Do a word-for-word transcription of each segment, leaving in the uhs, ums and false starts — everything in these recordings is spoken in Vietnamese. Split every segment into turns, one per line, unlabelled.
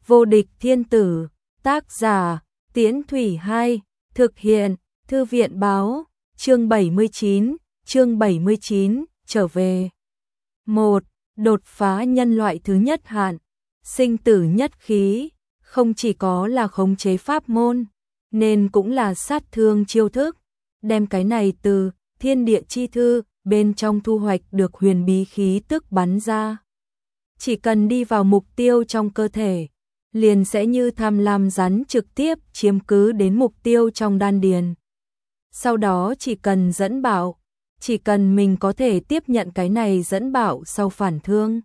Vô địch thiên tử, tác giả, Tiễn Thủy hai, thực hiện, Thư viện báo, chương bảy mươi chín, chương bảy mươi chín, trở về. một. Đột phá nhân loại thứ nhất hạn, sinh tử nhất khí, không chỉ có là khống chế pháp môn, nên cũng là sát thương chiêu thức, đem cái này từ thiên địa chi thư bên trong thu hoạch được huyền bí khí tức bắn ra. Chỉ cần đi vào mục tiêu trong cơ thể, liền sẽ như tham lam rắn trực tiếp chiếm cứ đến mục tiêu trong đan điền. Sau đó chỉ cần dẫn bảo, chỉ cần mình có thể tiếp nhận cái này dẫn bảo sau phản thương.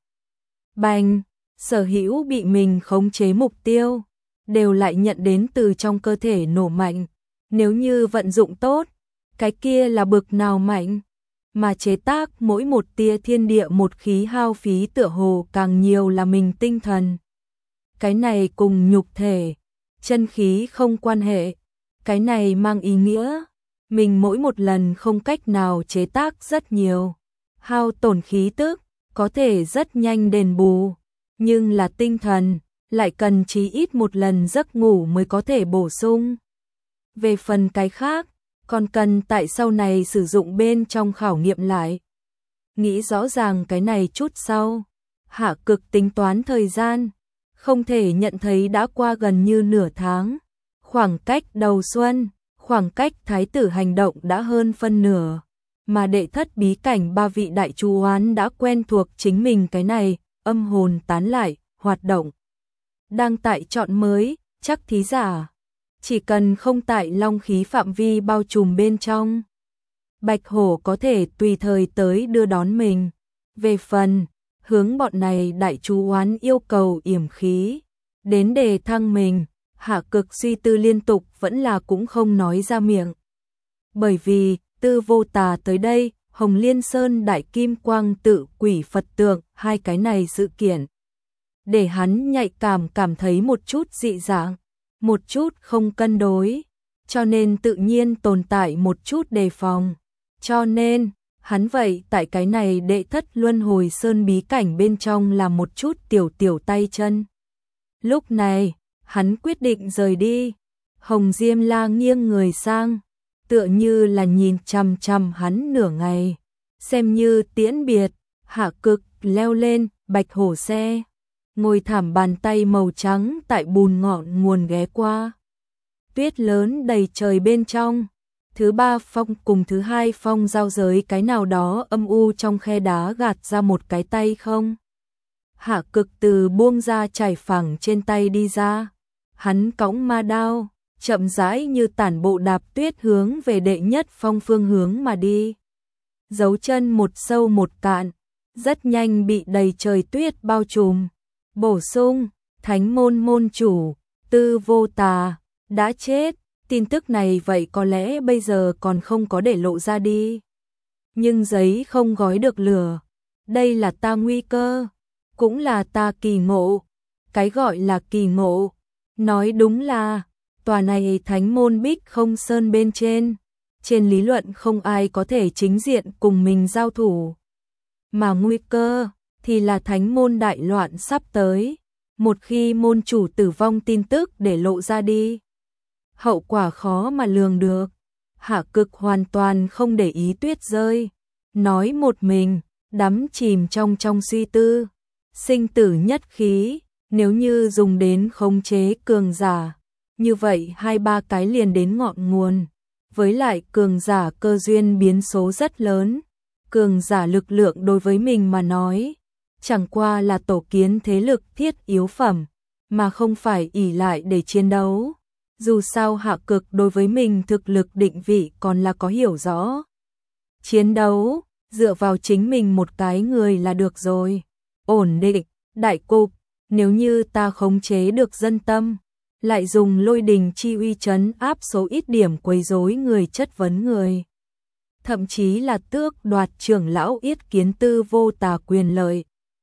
Bành, sở hữu bị mình khống chế mục tiêu, đều lại nhận đến từ trong cơ thể nổ mạnh. Nếu như vận dụng tốt, cái kia là bực nào mạnh, mà chế tác mỗi một tia thiên địa một khí hao phí tựa hồ càng nhiều là mình tinh thần. Cái này cùng nhục thể, chân khí không quan hệ, cái này mang ý nghĩa, mình mỗi một lần không cách nào chế tác rất nhiều, hao tổn khí tức, có thể rất nhanh đền bù, nhưng là tinh thần, lại cần chí ít một lần giấc ngủ mới có thể bổ sung. Về phần cái khác, còn cần tại sau này sử dụng bên trong khảo nghiệm lại. Nghĩ rõ ràng cái này chút sau, Hạ Cực tính toán thời gian, không thể nhận thấy đã qua gần như nửa tháng. Khoảng cách đầu xuân, khoảng cách thái tử hành động đã hơn phân nửa, mà đệ thất bí cảnh ba vị đại chú oán đã quen thuộc chính mình cái này, âm hồn tán lại, hoạt động. Đang tại chọn mới, chắc thí giả. Chỉ cần không tại long khí phạm vi bao trùm bên trong, Bạch Hổ có thể tùy thời tới đưa đón mình. Về phần, hướng bọn này đại chú oán yêu cầu yểm khí, đến đề thăng mình, Hạ Cực suy tư liên tục vẫn là cũng không nói ra miệng. Bởi vì, Tư Vô Tà tới đây, Hồng Liên Sơn Đại Kim Quang Tự Quỷ Phật Tượng, hai cái này sự kiện. Để hắn nhạy cảm cảm thấy một chút dị dạng, một chút không cân đối, cho nên tự nhiên tồn tại một chút đề phòng. Cho nên, hắn vậy tại cái này đệ thất luân hồi sơn bí cảnh bên trong là một chút tiểu tiểu tay chân. Lúc này, hắn quyết định rời đi. Hồng Diêm La nghiêng người sang, tựa như là nhìn chằm chằm hắn nửa ngày. Xem như tiễn biệt, Hạ Cực leo lên Bạch Hổ xe, ngồi thảm bàn tay màu trắng tại bùn ngọn nguồn ghé qua. Tuyết lớn đầy trời bên trong. Thứ ba phong cùng thứ hai phong giao giới cái nào đó âm u trong khe đá gạt ra một cái tay không. Hạ Cực từ buông ra trải phẳng trên tay đi ra. Hắn cõng ma đao, chậm rãi như tản bộ đạp tuyết hướng về đệ nhất phong phương hướng mà đi. Dấu chân một sâu một cạn, rất nhanh bị đầy trời tuyết bao trùm. Bổ sung, Thánh môn môn chủ, Tư Vô Tà, đã chết. Tin tức này vậy có lẽ bây giờ còn không có để lộ ra đi. Nhưng giấy không gói được lửa. Đây là ta nguy cơ, cũng là ta kỳ ngộ. Cái gọi là kỳ ngộ, nói đúng là, tòa này thánh môn Bích Không Sơn bên trên. Trên lý luận không ai có thể chính diện cùng mình giao thủ. Mà nguy cơ, thì là thánh môn đại loạn sắp tới. Một khi môn chủ tử vong tin tức để lộ ra đi, hậu quả khó mà lường được. Hạ Cực hoàn toàn không để ý tuyết rơi, nói một mình, đắm chìm trong trong suy tư. Sinh tử nhất khí, nếu như dùng đến khống chế cường giả, như vậy hai ba cái liền đến ngọn nguồn. Với lại cường giả cơ duyên biến số rất lớn, cường giả lực lượng đối với mình mà nói, chẳng qua là tổ kiến thế lực thiết yếu phẩm, mà không phải ỷ lại để chiến đấu. Dù sao Hạ Cực đối với mình thực lực định vị còn là có hiểu rõ. Chiến đấu, dựa vào chính mình một cái người là được rồi. Ổn định, đại cục, nếu như ta khống chế được dân tâm, lại dùng lôi đình chi uy trấn áp số ít điểm quấy rối người chất vấn người. Thậm chí là tước đoạt trưởng lão Yết Kiến Tư Vô Tà quyền lợi.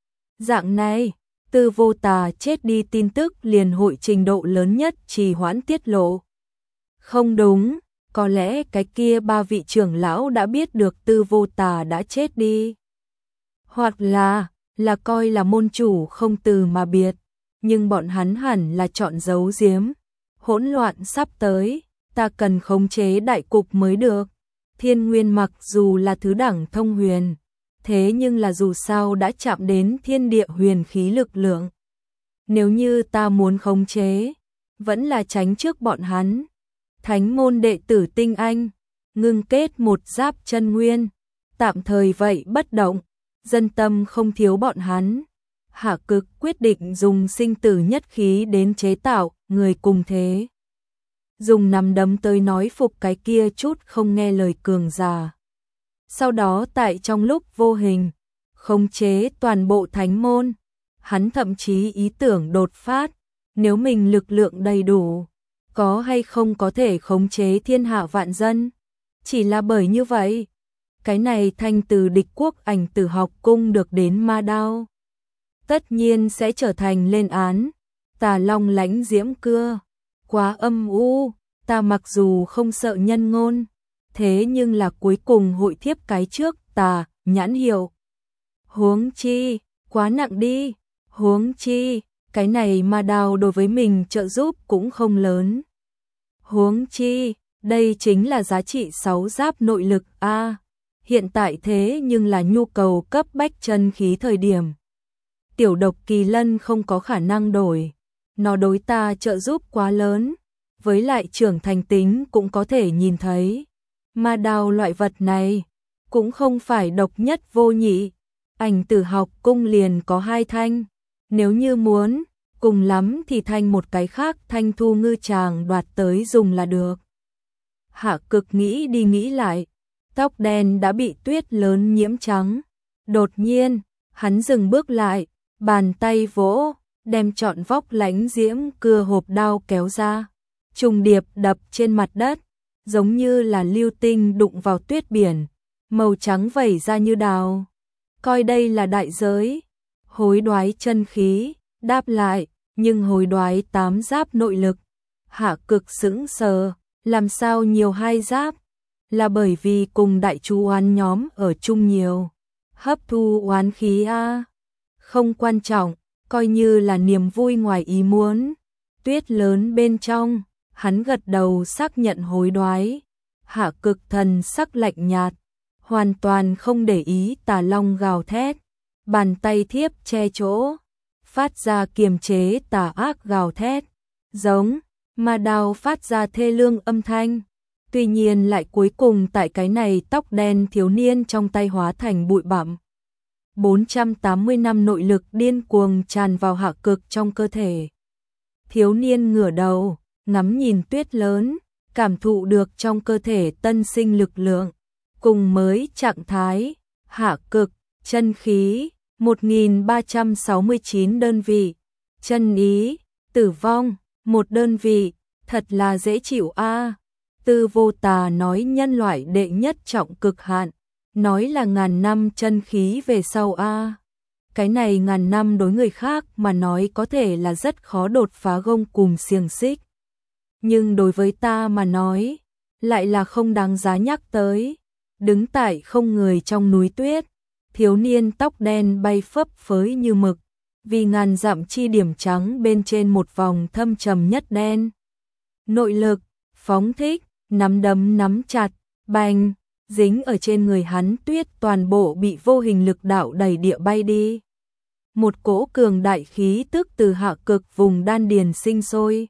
Dạng này, Tư Vô Tà chết đi tin tức liền hội trình độ lớn nhất trì hoãn tiết lộ. Không đúng, có lẽ cái kia ba vị trưởng lão đã biết được Tư Vô Tà đã chết đi. Hoặc là, là coi là môn chủ không từ mà biệt. nhưng bọn hắn hẳn là chọn giấu giếm. Hỗn loạn sắp tới, ta cần khống chế đại cục mới được. Thiên nguyên mặc dù là thứ đẳng thông huyền, thế nhưng là dù sao đã chạm đến thiên địa huyền khí lực lượng. Nếu như ta muốn khống chế, vẫn là tránh trước bọn hắn. Thánh môn đệ tử tinh anh, ngưng kết một giáp chân nguyên, tạm thời vậy bất động, dân tâm không thiếu bọn hắn. Hạ Cực quyết định dùng sinh tử nhất khí đến chế tạo người cùng thế. Dùng nắm đấm tới nói phục cái kia chút không nghe lời cường giả. Sau đó tại trong lúc vô hình, khống chế toàn bộ thánh môn. Hắn thậm chí ý tưởng đột phát, nếu mình lực lượng đầy đủ, có hay không có thể khống chế thiên hạ vạn dân. Chỉ là bởi như vậy, cái này thanh từ địch quốc ảnh tử học cung được đến ma đao, tất nhiên sẽ trở thành lên án. Tà Long lãnh diễm cưa, quá âm u, ta mặc dù không sợ nhân ngôn, thế nhưng là cuối cùng hội thiếp cái trước tà, nhãn hiệu. Huống chi, quá nặng đi, huống chi, cái này ma đao đối với mình trợ giúp cũng không lớn. Huống chi, đây chính là giá trị sáu giáp nội lực a. Hiện tại thế nhưng là nhu cầu cấp bách chân khí thời điểm. Tiểu độc kỳ lân không có khả năng đổi, nó đối ta trợ giúp quá lớn, với lại trưởng thành tính cũng có thể nhìn thấy. Ma đao loại vật này cũng không phải độc nhất vô nhị, ảnh tử học cung liền có hai thanh, nếu như muốn, cùng lắm thì thanh một cái khác thanh thu ngư chàng đoạt tới dùng là được. Hạ Cực nghĩ đi nghĩ lại, tóc đen đã bị tuyết lớn nhiễm trắng. Đột nhiên, hắn dừng bước lại, bàn tay vỗ, đem trọn vóc lãnh diễm cưa hộp đao kéo ra, trùng điệp đập trên mặt đất, giống như là lưu tinh đụng vào tuyết biển, màu trắng vẩy ra như đào. Coi đây là đại giới. Hối đoái chân khí, đáp lại, nhưng hối đoái tám giáp nội lực. Hạ Cực sững sờ, làm sao nhiều hai giáp? Là bởi vì cùng đại chú oán nhóm ở chung nhiều, hấp thu oán khí a. Không quan trọng, coi như là niềm vui ngoài ý muốn. Tuyết lớn bên trong, hắn gật đầu xác nhận hối đoái. Hạ Cực thần sắc lạnh nhạt, hoàn toàn không để ý Tà Long gào thét, bàn tay thiếp che chỗ, phát ra kiềm chế tà ác gào thét, giống ma đao phát ra thê lương âm thanh. Tuy nhiên lại cuối cùng tại cái này tóc đen thiếu niên trong tay hóa thành bụi bặm. bốn trăm tám mươi năm nội lực điên cuồng tràn vào Hạ Cực trong cơ thể. Thiếu niên ngửa đầu, ngắm nhìn tuyết lớn, cảm thụ được trong cơ thể tân sinh lực lượng, cùng mới trạng thái. Hạ Cực, chân khí, một nghìn ba trăm sáu mươi chín đơn vị, chân ý, tử vong, một đơn vị, thật là dễ chịu a. Tư Vô Tà nói nhân loại đệ nhất trọng cực hạn, nói là ngàn năm chân khí về sau a. Cái này ngàn năm đối người khác mà nói có thể là rất khó đột phá gông cùm xiềng xích. Nhưng đối với ta mà nói, lại là không đáng giá nhắc tới. Đứng tại không người trong núi tuyết, thiếu niên tóc đen bay phấp phới như mực, vì ngàn dặm chi điểm trắng bên trên một vòng thâm trầm nhất đen. Nội lực, phóng thích, nắm đấm nắm chặt, bành, dính ở trên người hắn tuyết toàn bộ bị vô hình lực đạo đẩy địa bay đi. Một cỗ cường đại khí tức từ Hạ Cực vùng đan điền sinh sôi,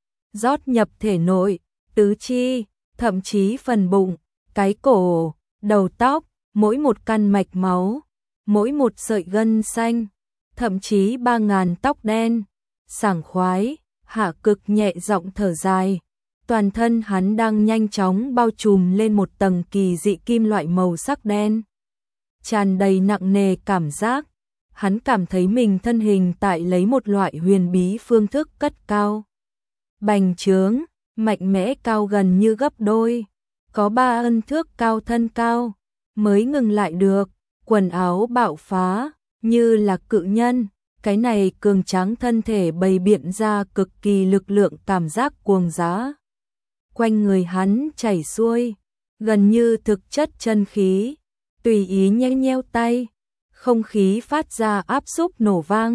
rót nhập thể nội, tứ chi, thậm chí phần bụng, cái cổ, đầu tóc, mỗi một căn mạch máu, mỗi một sợi gân xanh, thậm chí ba ngàn tóc đen. Sảng khoái, Hạ Cực nhẹ giọng thở dài. Toàn thân hắn đang nhanh chóng bao trùm lên một tầng kỳ dị kim loại màu sắc đen, tràn đầy nặng nề cảm giác. Hắn cảm thấy mình thân hình tại lấy một loại huyền bí phương thức cất cao, bành trướng, mạnh mẽ cao gần như gấp đôi, có ba ân thước cao thân cao, mới ngừng lại được. Quần áo bạo phá, như là cự nhân, cái này cường tráng thân thể bày biện ra cực kỳ lực lượng cảm giác cuồng giá. Quanh người hắn chảy xuôi, gần như thực chất chân khí, tùy ý nhéo nhéo tay, không khí phát ra áp xúc nổ vang,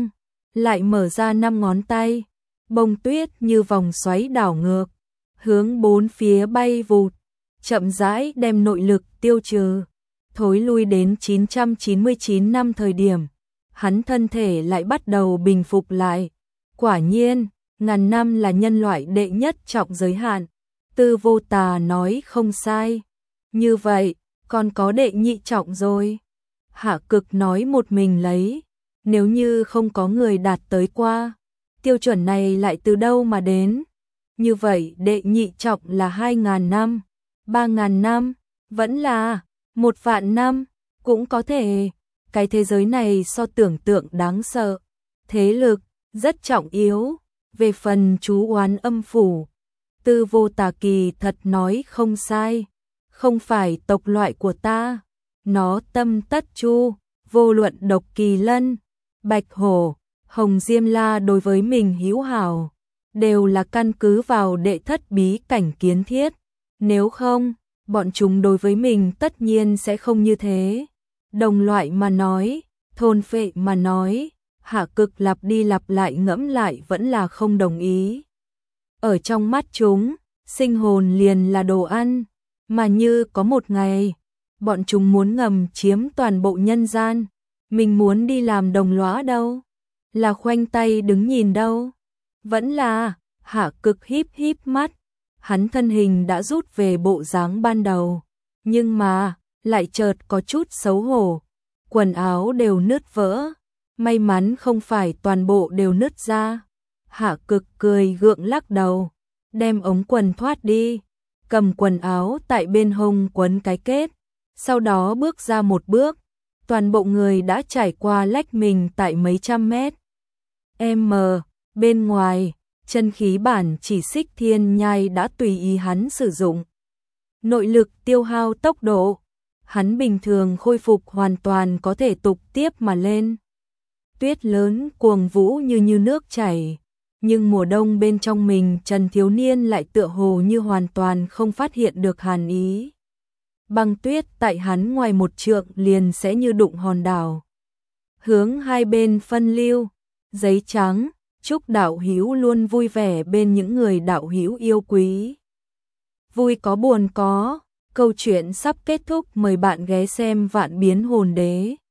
lại mở ra năm ngón tay, bông tuyết như vòng xoáy đảo ngược, hướng bốn phía bay vụt, chậm rãi đem nội lực tiêu trừ, thối lui đến chín trăm chín mươi chín năm thời điểm, hắn thân thể lại bắt đầu bình phục lại. Quả nhiên, ngàn năm là nhân loại đệ nhất trọng giới hạn. Tư Vô Tà nói không sai. Như vậy, còn có đệ nhị trọng rồi. Hạ Cực nói một mình lấy. Nếu như không có người đạt tới qua, tiêu chuẩn này lại từ đâu mà đến? Như vậy đệ nhị trọng là hai ngàn năm, ba ngàn năm, vẫn là một vạn năm, cũng có thể. Cái thế giới này so tưởng tượng đáng sợ. Thế lực, rất trọng yếu. Về phần chú oán âm phủ, Tư Vô Tà kỳ thật nói không sai. Không phải tộc loại của ta. Nó tâm tất chu, vô luận độc kỳ lân, bạch hổ, hồng diêm la đối với mình hữu hảo, đều là căn cứ vào đệ thất bí cảnh kiến thiết. Nếu không, bọn chúng đối với mình tất nhiên sẽ không như thế. Đồng loại mà nói, thôn phệ mà nói, Hạ Cực lặp đi lặp lại ngẫm lại vẫn là không đồng ý. Ở trong mắt chúng, sinh hồn liền là đồ ăn, mà như có một ngày, bọn chúng muốn ngầm chiếm toàn bộ nhân gian, mình muốn đi làm đồng lõa đâu? Là khoanh tay đứng nhìn đâu? Vẫn là, Hạ Cực híp híp mắt, hắn thân hình đã rút về bộ dáng ban đầu, nhưng mà, lại chợt có chút xấu hổ, quần áo đều nứt vỡ, may mắn không phải toàn bộ đều nứt ra. Hạ Cực cười gượng lắc đầu, đem ống quần thoát đi, cầm quần áo tại bên hông quấn cái kết, sau đó bước ra một bước, toàn bộ người đã trải qua lách mình tại mấy trăm mét. M, bên ngoài, chân khí bản chỉ xích thiên nhai đã tùy ý hắn sử dụng. Nội lực tiêu hao tốc độ, hắn bình thường khôi phục hoàn toàn có thể tục tiếp mà lên. Tuyết lớn cuồng vũ như như nước chảy, nhưng mùa đông bên trong mình Trần thiếu niên lại tựa hồ như hoàn toàn không phát hiện được hàn ý. Băng tuyết tại hắn ngoài một trượng liền sẽ như đụng hòn đảo. Hướng hai bên phân lưu, giấy trắng, chúc đạo hữu luôn vui vẻ bên những người đạo hữu yêu quý. Vui có buồn có, câu chuyện sắp kết thúc, mời bạn ghé xem Vạn Biến Hồn Đế.